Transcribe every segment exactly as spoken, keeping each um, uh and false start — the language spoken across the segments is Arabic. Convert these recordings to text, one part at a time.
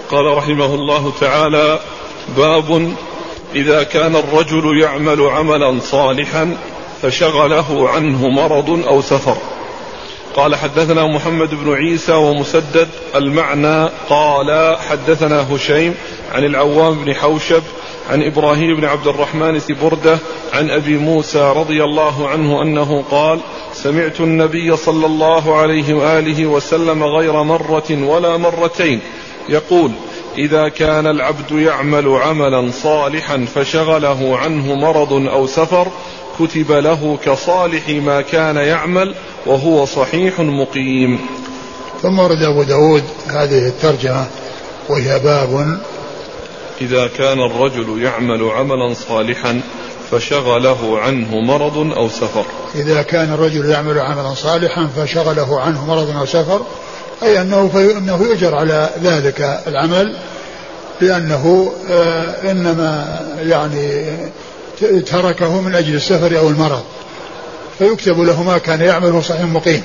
قال رحمه الله تعالى: باب إذا كان الرجل يعمل عملا صالحا فشغله عنه مرض أو سفر. قال: حدثنا محمد بن عيسى ومسدد المعنى قال: حدثنا هشيم عن العوام بن حوشب عن إبراهيم بن عبد الرحمن بردة عن أبي موسى رضي الله عنه أنه قال: سمعت النبي صلى الله عليه وآله وسلم غير مرة ولا مرتين يقول: إذا كان العبد يعمل عملا صالحا فشغله عنه مرض أو سفر كتب له كصالح ما كان يعمل وهو صحيح مقيم. ثم ورد أبو داود هذه الترجمة وهي باب إذا كان الرجل يعمل عملا صالحا فشغله عنه مرض أو سفر. إذا كان الرجل يعمل عملا صالحا فشغله عنه مرض أو سفر، أي أنه, أنه يؤجر على ذلك العمل، لأنه آه إنما يعني تركه من أجل السفر أو المرض، فيكتب له ما كان يعمله صحيح مقيم.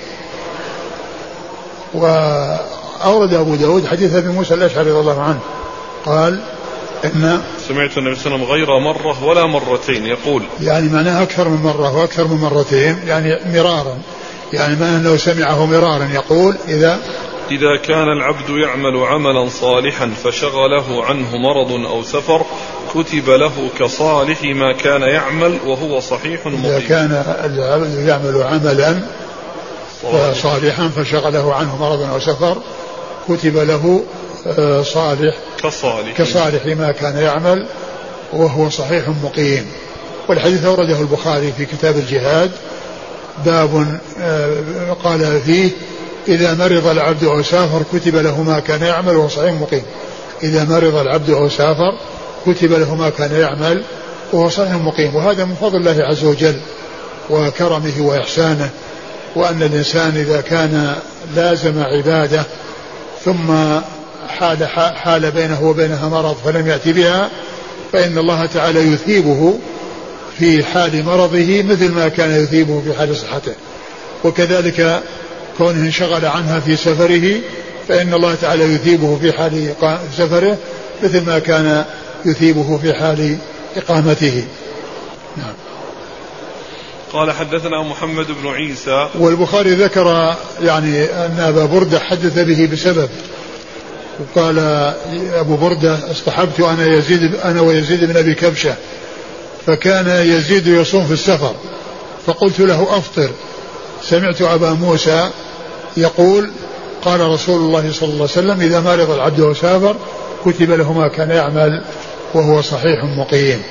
وأورد أبو داود حديث أبي موسى الأشعري رضي الله عنه قال: إن سمعت النبي صلى الله عليه وسلم غير مرة ولا مرتين يقول، يعني معناه أكثر من مرة وأكثر من مرتين، يعني مرارا، يعني ما أنه سمعه مرارا يقول: إذا إذا كان العبد يعمل عملا صالحا فشغله عنه مرض أو سفر كتب له كصالح ما كان يعمل وهو صحيح مقيم. إذا كان العبد يعمل عملا صالحا فشغله عنه مرض أو سفر كتب له صالح كصالح, كصالح ما كان يعمل وهو صحيح مقيم. والحديث أورده البخاري في كتاب الجهاد، باب قال فيه: إذا مرض العبد أو سافر كتب له ما كان يعمل وهو صحيح مقيم. إذا مرض العبد أو سافر كتب له ما كان يعمل وهو صحيح مقيم. وهذا من فضل الله عز وجل وكرمه وإحسانه، وأن الإنسان إذا كان لازم عبادة ثم حال, حال بينه وبينها مرض فلم يأتي بها، فإن الله تعالى يثيبه في حال مرضه مثل ما كان يثيبه في حال صحته. وكذلك كونه انشغل عنها في سفره فإن الله تعالى يثيبه في حال سفره مثل ما كان يثيبه في حال إقامته. نعم. قال: حدثنا محمد بن عيسى. والبخاري ذكر يعني أن أبا بردة حدث به بسبب، وقال أبو بردة: اصطحبت أنا يزيد أنا ويزيد بن أبي كبشة، فكان يزيد يصوم في السفر، فقلت له: أفطر. سمعت أبا موسى يقول: قال رسول الله صلى الله عليه وسلم: إذا مرض العبد وسافر كتب له ما كان يعمل وهو صحيح مقيم.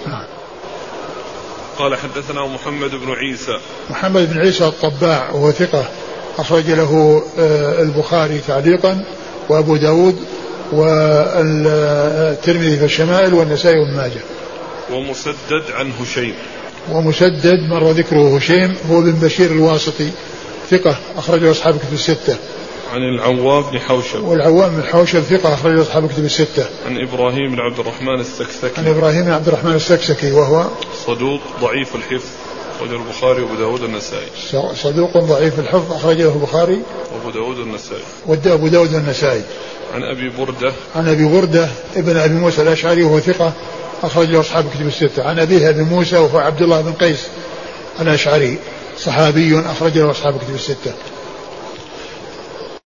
قال: حدثنا محمد بن عيسى. محمد بن عيسى الطباع وهو ثقة، أخرج له البخاري تعليقا وأبو داود والترمذي في الشمائل والنسائي وابن ماجه. ومسدد عن هشيم. ومسدد مر ذكره هشيم هو بن بشير الواسطي ثقة، أخرجه أصحاب كتب الستة. عن العوام بن حوشب. والعوام بن حوشب ثقة، أخرجه أصحاب كتب الستة. عن إبراهيم بن عبد الرحمن السكسكي. عن إبراهيم بن عبد الرحمن السكسكي وهو صدوق ضعيف الحفظ، أخرجه البخاري وأبو داود النسائي. صدوق ضعيف الحفظ، أخرجه البخاري وأبو داود النسائي. وأبو داود النسائي. عن أبي بردة. عن أبي بردة ابن أبي موسى الأشعري وهو ثقة، أخرجه أصحاب كتب الستة. عن أبيه أبي موسى وهو عبد الله بن قيس الأشعري، صحابي، أخرجه أصحاب كتب الستة.